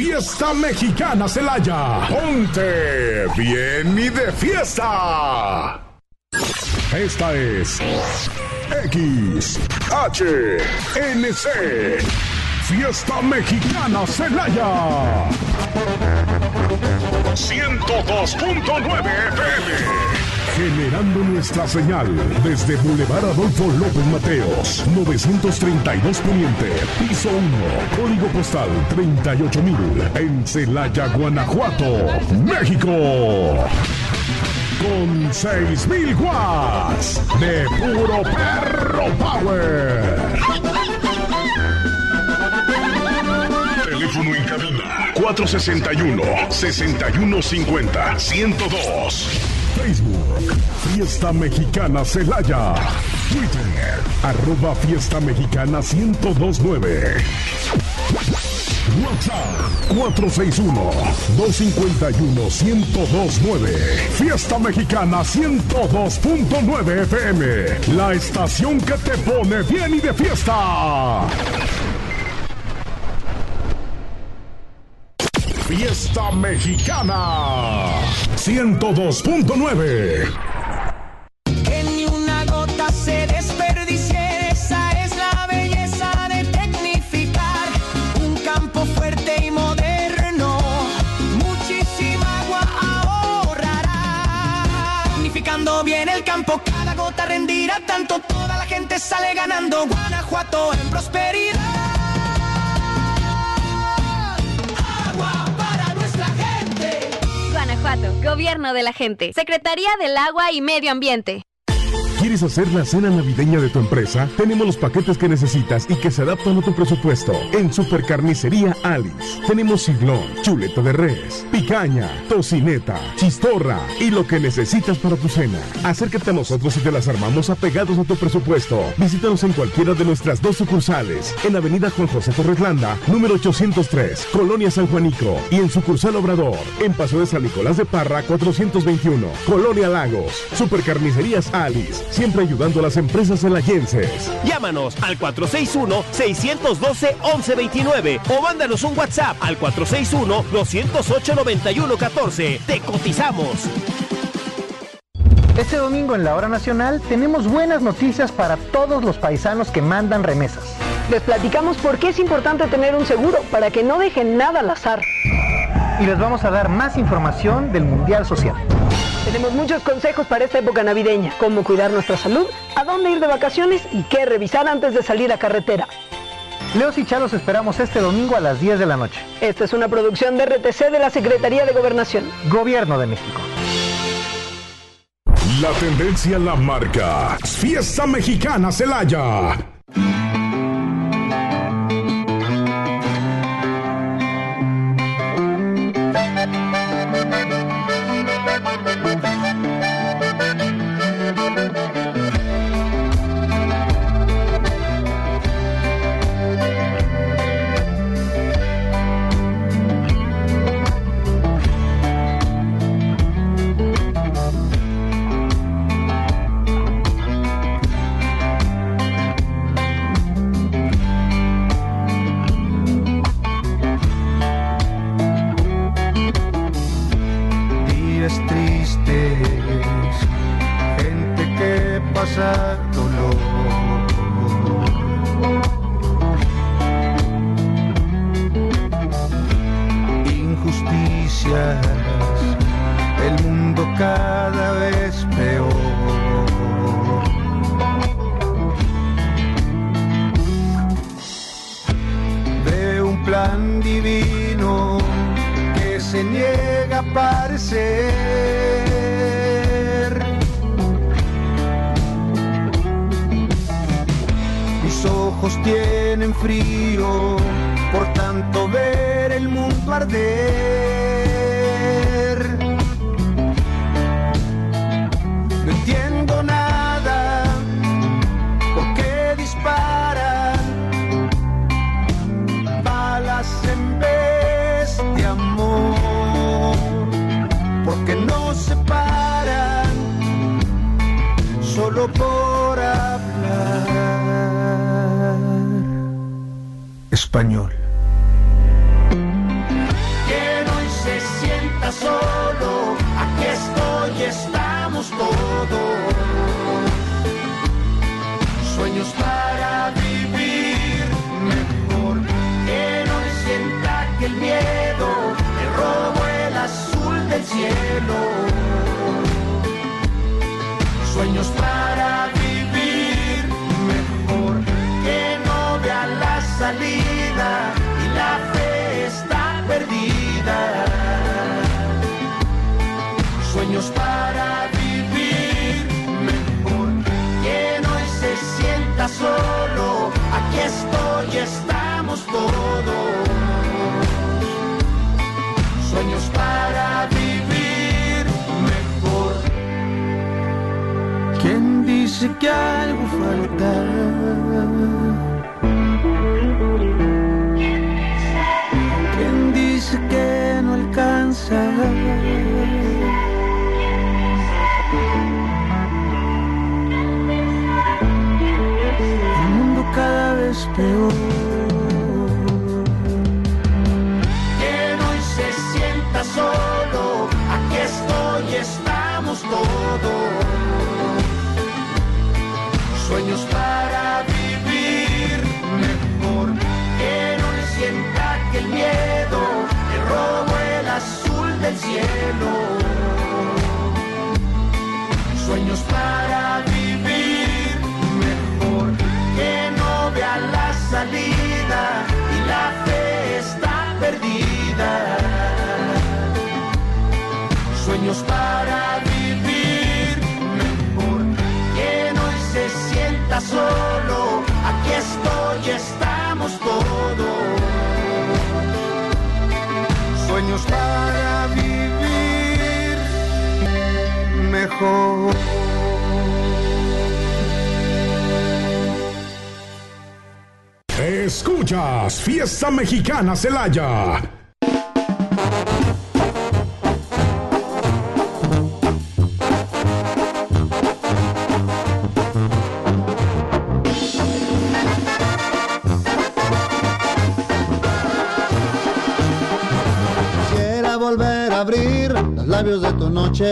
Fiesta Mexicana Celaya. Ponte bien y de fiesta. Esta es XHNC. Fiesta Mexicana Celaya. 102.9 FM. Generando nuestra señal desde Boulevard Adolfo López Mateos, 932 Poniente, piso 1, código postal 38,000, en Celaya, Guanajuato, México. Con 6,000 watts de puro perro power. Teléfono en cabina 461-6150-102. Facebook, Fiesta Mexicana Celaya. Twitter, @Fiesta Mexicana 1029. WhatsApp, 461-251-1029. Fiesta Mexicana 102.9 FM. La estación que te pone bien y de fiesta. Fiesta Mexicana 102.9. Que ni una gota se desperdicie, esa es la belleza de tecnificar un campo fuerte y moderno. Muchísima agua ahorrará. Tecnificando bien el campo, cada gota rendirá tanto, toda la gente sale ganando. Guanajuato en prosperidad. Guanajuato, Gobierno de la Gente, Secretaría del Agua y Medio Ambiente. ¿Quieres hacer la cena navideña de tu empresa? Tenemos los paquetes que necesitas y que se adaptan a tu presupuesto. En Supercarnicería Alice tenemos ciglón, chuleta de res, picaña, tocineta, chistorra y lo que necesitas para tu cena. Acércate a nosotros y te las armamos apegados a tu presupuesto. Visítanos en cualquiera de nuestras 2 sucursales, en Avenida Juan José Torres Landa, número 803, Colonia San Juanico, y en sucursal Obrador, en Paso de San Nicolás de Parra, 421, Colonia Lagos. Supercarnicerías Alice, siempre ayudando a las empresas celayenses. Llámanos al 461-612-1129 o mándanos un WhatsApp al 461-208-9114. ¡Te cotizamos! Este domingo en la Hora Nacional tenemos buenas noticias para todos los paisanos que mandan remesas. Les platicamos por qué es importante tener un seguro para que no dejen nada al azar. Y les vamos a dar más información del Mundial Social. Tenemos muchos consejos para esta época navideña, cómo cuidar nuestra salud, a dónde ir de vacaciones y qué revisar antes de salir a carretera. Leos y Chalos esperamos este domingo a las 10 de la noche. Esta es una producción de RTC de la Secretaría de Gobernación. Gobierno de México. La tendencia la marca Fiesta Mexicana Celaya. Español. que el miedo, te robo el azul del cielo. Sueños para vivir mejor, que no vea la salida y la fe está perdida. Sueños para vivir mejor, quien hoy se sienta solo, aquí estoy, estamos todos. Sueños para vivir mejor. ¿Quién dice que algo falta? ¿Quién dice que no alcanza? Cada vez peor. Quien hoy se sienta solo, aquí estoy, estamos todos. Sueños para vivir mejor. Quien hoy sienta que el miedo te robo el azul del cielo. Sueños para vivir mejor, que no vea la salida y la fe está perdida. Sueños para vivir mejor, quien hoy se sienta solo, aquí estoy, estamos todos. Sueños para vivir mejor. Escuchas Fiesta Mexicana Celaya. Quisiera volver a abrir los labios de tu noche,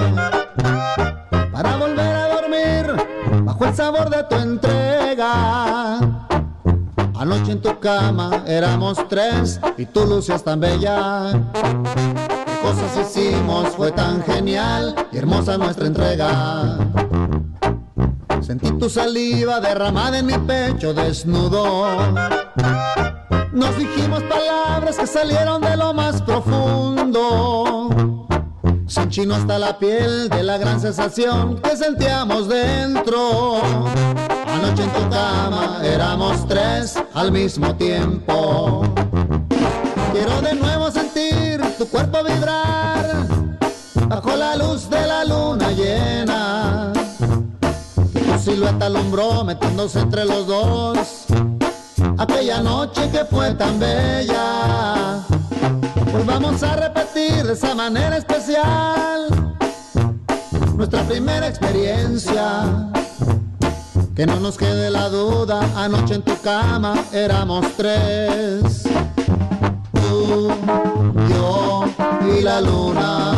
para volver a dormir bajo el sabor de tu entrega. Anoche en tu cama éramos tres y tú lucías tan bella. Qué cosas hicimos, fue tan genial y hermosa nuestra entrega. Sentí tu saliva derramada en mi pecho desnudo. Nos dijimos palabras que salieron de lo más profundo. Se enchinó hasta la piel de la gran sensación que sentíamos dentro. Anoche en tu cama éramos tres al mismo tiempo. Quiero de nuevo sentir tu cuerpo vibrar bajo la luz de la luna llena. Que tu silueta alumbró metiéndose entre los dos. Aquella noche que fue tan bella, pues vamos a repetir de esa manera especial nuestra primera experiencia. Que no nos quede la duda, anoche en tu cama éramos tres. Tú, yo y la luna.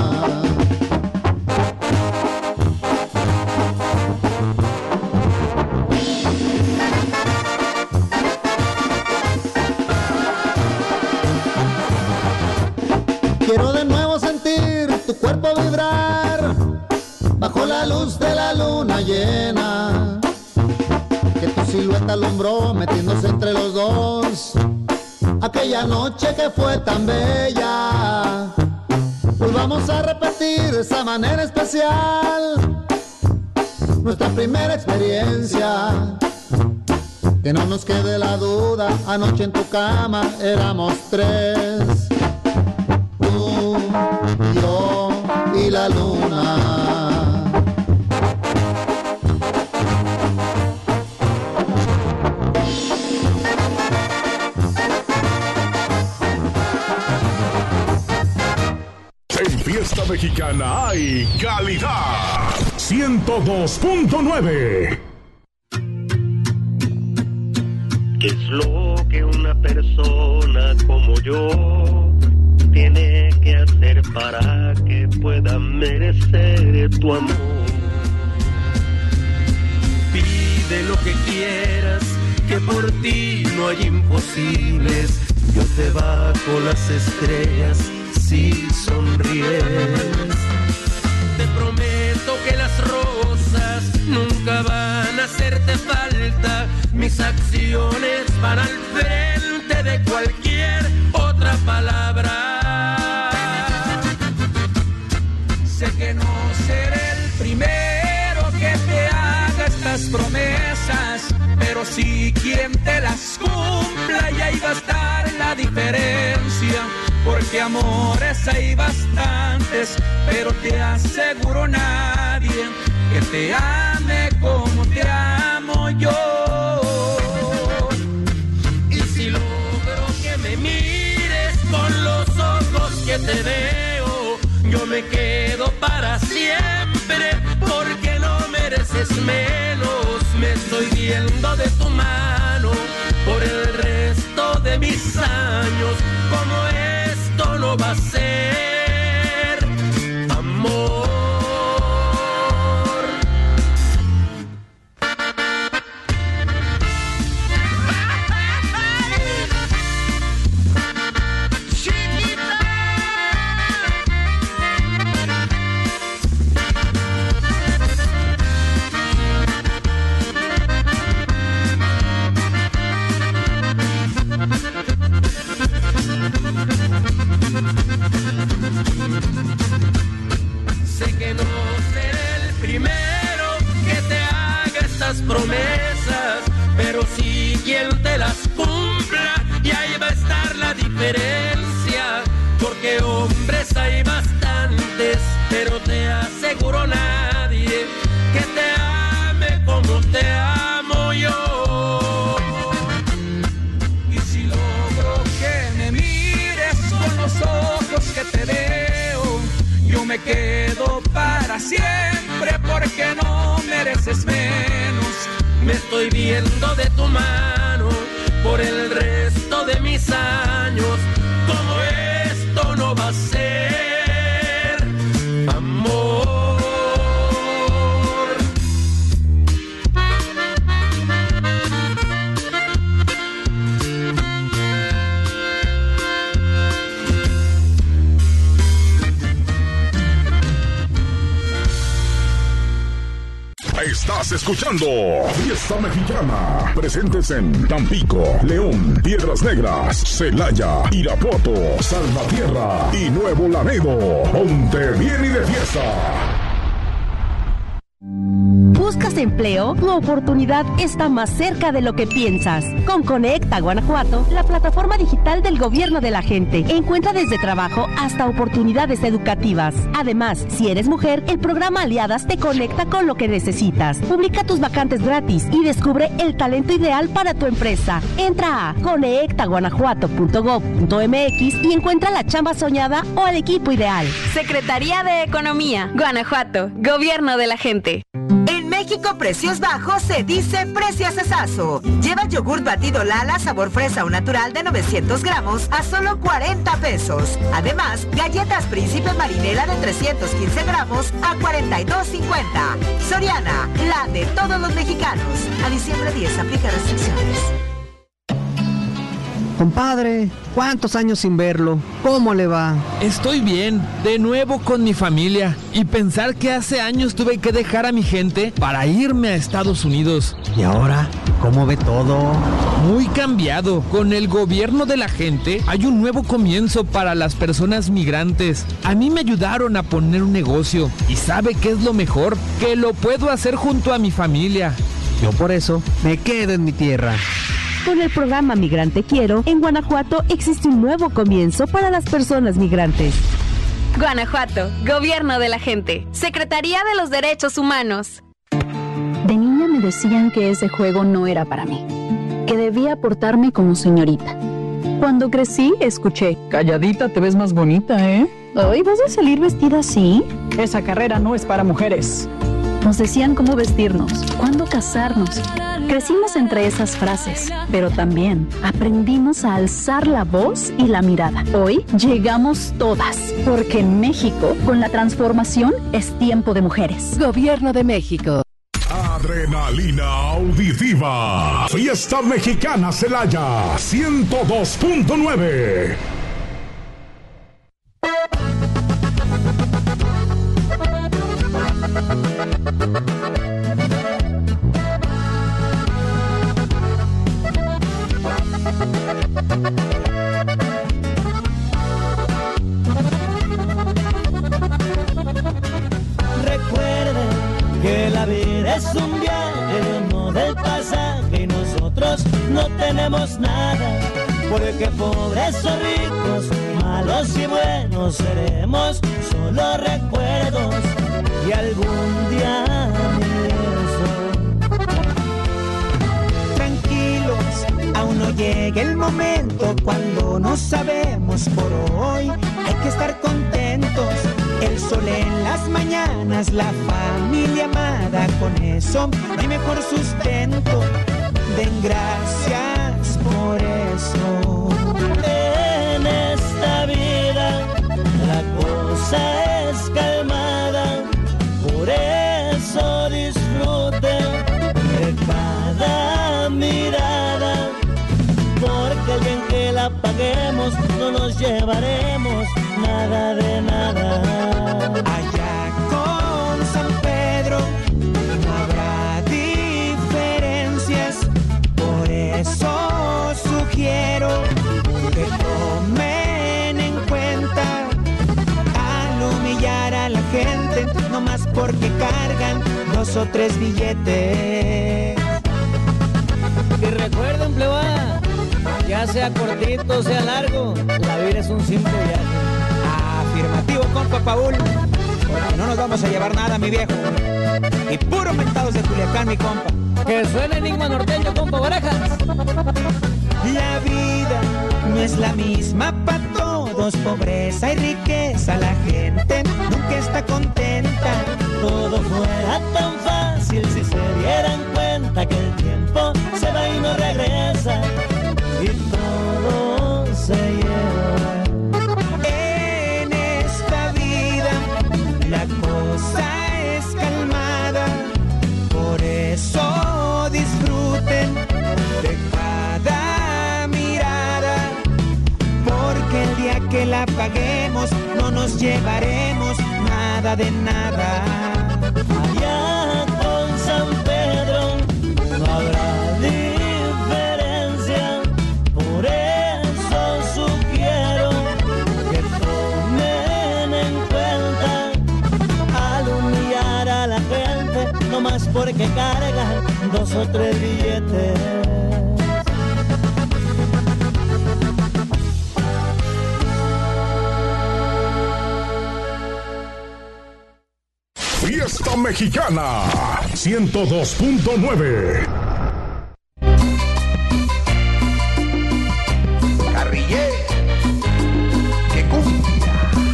Quiero de nuevo sentir tu cuerpo vibrar bajo la luz de la luna llena. Que tu silueta alumbró metiéndose entre los dos. Aquella noche que fue tan bella, pues vamos a repetir de esa manera especial nuestra primera experiencia. Que no nos quede la duda, anoche en tu cama éramos tres. Tú, yo y la luna. En Fiesta Mexicana hay calidad. 102.9. ¿Qué es lo que una persona como yo tiene que hacer para que pueda merecer tu amor? Pide lo que quieras, que por ti no hay imposibles. yo te bajo las estrellas si sonríes. Te prometo que las rosas nunca van a hacerte falta. Mis acciones van al frente de cualquier otra palabra. Sé que no seré el primero que te haga estas promesas, pero sí quien te las cumpla, y ahí va a estar la diferencia. Porque amores hay bastantes, pero te aseguro nadie que te ame como te amo yo. Y si logro que me mires con los ojos que te veo, yo me quedo para siempre, porque no mereces menos. Me estoy viendo de tu mano por el resto de mis años. Como esto no va a ser amor. Sé que no seré el primero que te haga estas promesas, pero sí quien te las cumpla, y ahí va a estar la diferencia. Porque hombres hay bastantes, pero te aseguro nadie que te ame como te amo yo. Y si logro que me mires con los ojos que te veo, yo me quedo para siempre, porque no mereces menos. Me estoy viendo de tu mano por el resto de mis años. Como esto no va a ser amor. Estás escuchando Fiesta Mexicana. Presentes en Tampico, León, Piedras Negras, Celaya, Irapuato, Salvatierra y Nuevo Laredo. Ponte bien y de fiesta. ¿Buscas empleo? Tu oportunidad está más cerca de lo que piensas. Con Conecta Guanajuato, la plataforma digital del gobierno de la gente. Encuentra desde trabajo hasta oportunidades educativas. Además, si eres mujer, el programa Aliadas te conecta con lo que necesitas. Publica tus vacantes gratis y descubre el talento ideal para tu empresa. Entra a conectaguanajuato.gov.mx y encuentra la chamba soñada o el equipo ideal. Secretaría de Economía, Guanajuato, Gobierno de la gente. En México, precios bajos se dice Precios Cesazo. Lleva yogurt batido Lala sabor fresa o natural de 900 gramos a solo 40 pesos. Además, galletas Príncipe Marinela de 315 gramos a 42.50. Soriana, la de todos los mexicanos. A diciembre 10 aplica restricciones. Compadre, ¿cuántos años sin verlo? ¿Cómo le va? Estoy bien, de nuevo con mi familia. Y pensar que hace años tuve que dejar a mi gente para irme a Estados Unidos. ¿Y ahora? ¿Cómo ve todo? Muy cambiado. Con el gobierno de la gente hay un nuevo comienzo para las personas migrantes. A mí me ayudaron a poner un negocio. ¿Y sabe qué es lo mejor? Que lo puedo hacer junto a mi familia. Yo por eso me quedo en mi tierra. Con el programa Migrante Quiero, en Guanajuato existe un nuevo comienzo para las personas migrantes. Guanajuato, Gobierno de la gente, Secretaría de los Derechos Humanos. De niña me decían que ese juego no era para mí, que debía portarme como señorita. Cuando crecí, escuché: calladita te ves más bonita, ¿eh? Ay, ¿vas a salir vestida así? Esa carrera no es para mujeres. Nos decían cómo vestirnos, cuándo casarnos. Crecimos entre esas frases, pero también aprendimos a alzar la voz y la mirada. Hoy llegamos todas, porque en México, con la transformación, es tiempo de mujeres. Gobierno de México. Adrenalina auditiva. Fiesta Mexicana Celaya 102.9. Recuerden que la vida es un viaje, no del pasaje, y nosotros no tenemos nada, porque pobres o ricos, malos y buenos seremos solo recuerdos, y algún día eso. Tranquilos, aún no llega el momento cuando no sabemos por hoy, hay que estar contentos. El sol en las mañanas, la familia amada, con eso no hay mejor sustento. Den gracias por eso. En esta vida la cosa es calmada, por eso disfruten de cada mirada, porque el día en que la paguemos no nos llevaremos nada de nada. Allá con San Pedro no habrá diferencias, por eso sugiero que tomen en cuenta al humillar a la gente, no más porque cargan 2 o 3 billetes. Y recuerden, plebada, ya sea cortito o sea largo, la vida es un simple viaje. Afirmativo, compa Paul, porque no nos vamos a llevar nada, mi viejo. Y puro mentados de Culiacán, mi compa. Que suene enigma norteño, compa Barajas. La vida no es la misma para todos, pobreza y riqueza, la gente nunca está contenta. Todo fuera tan fácil si se dieran cuenta que el tiempo se va y no regresa, y todo se lleva. En esta vida la cosa es calmada, por eso disfruten de cada mirada, porque el día que la paguemos no nos llevaremos nada de nada. Allá con San Pedro no habrá diferencia, por eso sugiero que tomen en cuenta al humillar a la gente, no más porque cargan 2 o 3 billetes. Fiesta Mexicana 102.9. Carrillé, que cumbia.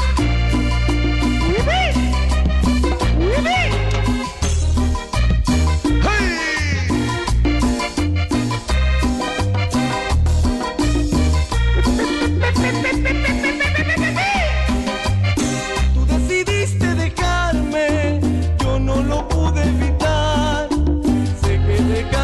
Tú decidiste dejarme, yo no lo pude evitar. Sé que dejar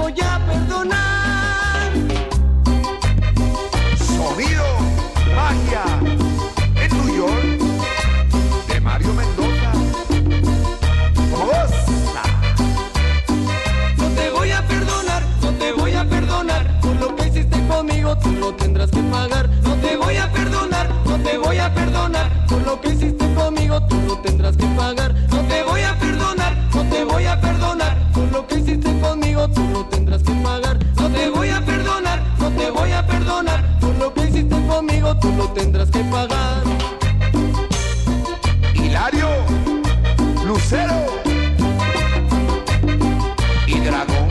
voy a perdonar. Sonido, magia, en New York, de Mario Mendoza. ¡Goza! No te voy a perdonar, no te voy a perdonar. Por lo que hiciste conmigo, tú lo tendrás que pagar. No te voy a perdonar, no te voy a perdonar. Por lo que hiciste conmigo, tú lo tendrás que pagar. No te voy a perdonar, no te voy a perdonar. Por lo que hiciste conmigo, tú lo tendrás que pagar. No te voy a perdonar, no te voy a perdonar. Por lo que hiciste conmigo, tú lo tendrás que pagar. Hilario, Lucero y Dragón,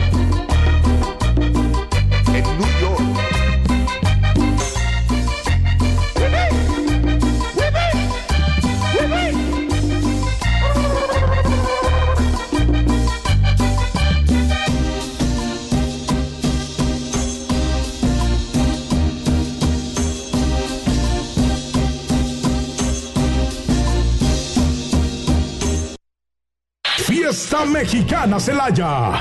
en New York. Fiesta Mexicana Celaya.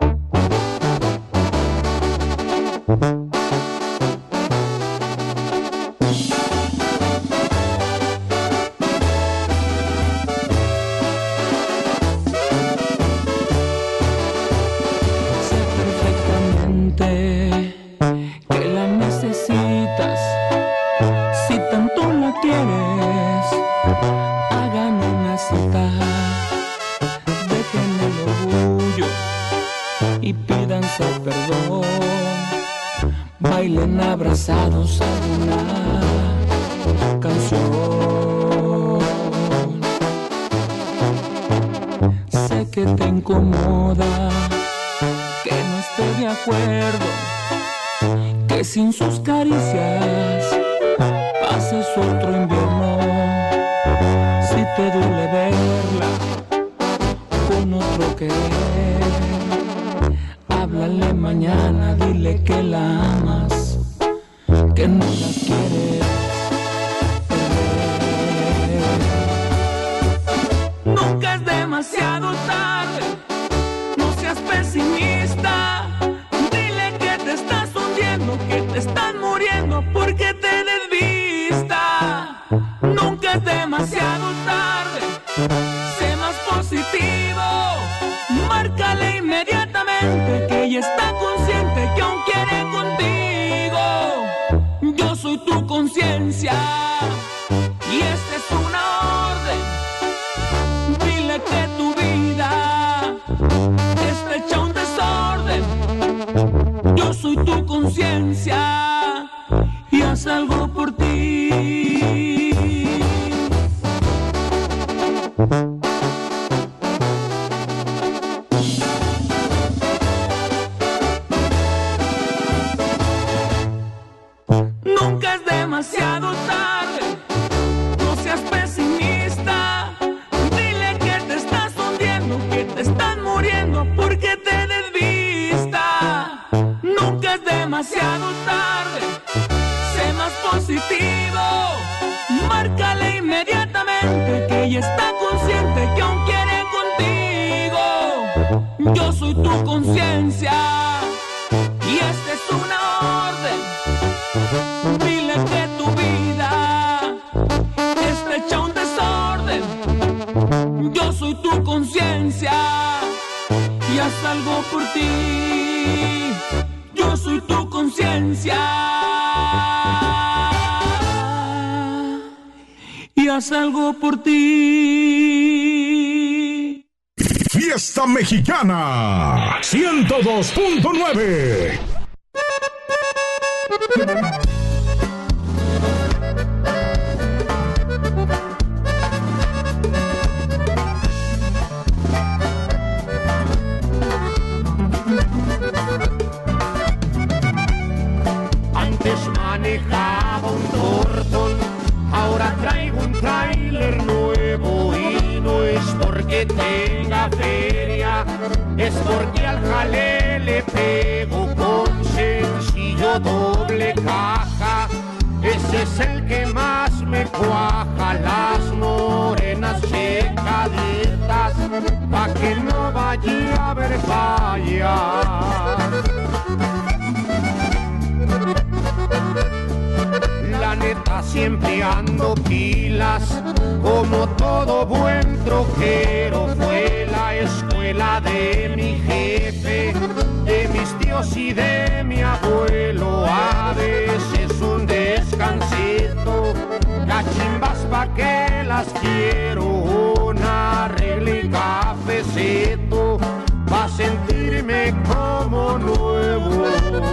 Sé perfectamente que la necesitas. Si tanto la quieres, hagan una cita. Dejen el orgullo y pídanse perdón. Bailen abrazados a una canción. Sé que te incomoda, que no esté de acuerdo, que sin sus caricias pases otro invierno. Si te duele verla con otro querer, háblale mañana, dile que la amas, que no la quieres perder. Nunca es demasiado tarde, no seas pesimista. Dile que te estás hundiendo, que te estás muriendo porque te desvista. Nunca es demasiado tarde, sé más positivo. Márcale inmediatamente que ella está consciente que aún quiere contigo. Yo soy tu conciencia y esta es una orden. Dile que tu vida está hecha un desorden. Yo soy tu conciencia y haz algo por ti. Nunca es demasiado tarde, no seas pesimista. Dile que te estás hundiendo, que te estás muriendo porque te desvista. Nunca es demasiado tarde, sé más positivo. Márcale inmediatamente que ella está consciente que aún quiere contigo. Yo soy tu conciencia y esta es una orden. Dile que tu vida está hecha un desorden. Yo soy tu conciencia y haz algo por ti. Yo soy tu conciencia y haz algo por ti. Fiesta Mexicana 102.9. Antes manejaba un Thornton, ahora traigo un tráiler nuevo y no es porque tenga feria, es porque al jale le pego con sencillo doble caja. Ese es el que más me cuaja, las morenas checaditas, pa' que no vaya a haber fallas. siempre ando pilas, como todo buen troquero. Fue la escuela de mi jefe, de mis tíos y de mi abuelo. A veces un descansito, cachimbas pa' que las quiero, una regla y cafecito, pa' sentirme como nuevo.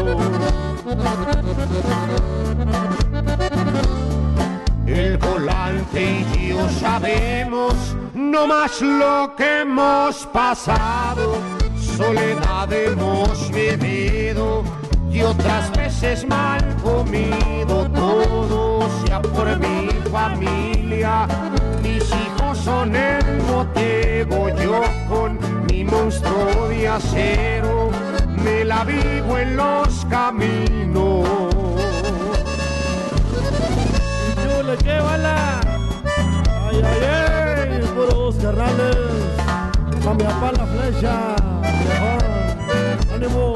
El volante y yo sabemos no más lo que hemos pasado, soledad hemos vivido y otras veces mal comido. Todo sea por mi familia, mis hijos son el motivo. Yo con mi monstruo de acero me la vivo en los caminos. Chule, qué bala. Ay, ay, ay, puros carnales. Pa' mi papá la flecha. Mejor. Ánimo.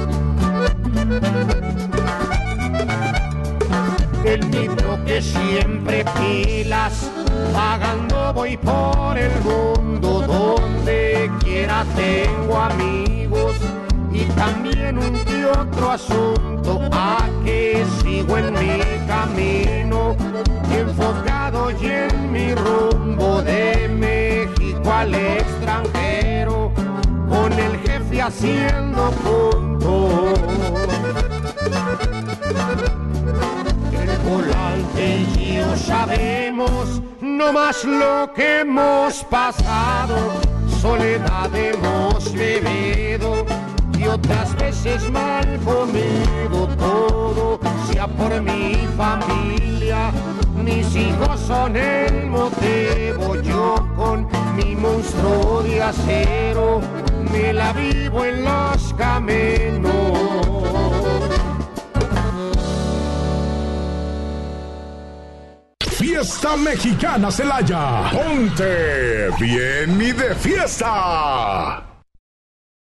El libro que siempre pilas, pagando voy por el mundo, donde quiera tengo amigos y también un que otro asunto. A que sigo en mi camino, enfocado y en mi rumbo, de México al extranjero, con el jefe haciendo punto. El volante y yo sabemos no más lo que hemos pasado, soledad hemos vivido y otras veces mal comido. Todo sea por mi familia, mis hijos son el motivo. Yo con mi monstruo de acero me la vivo en los caminos. Fiesta Mexicana Celaya. Ponte bien mi de fiesta.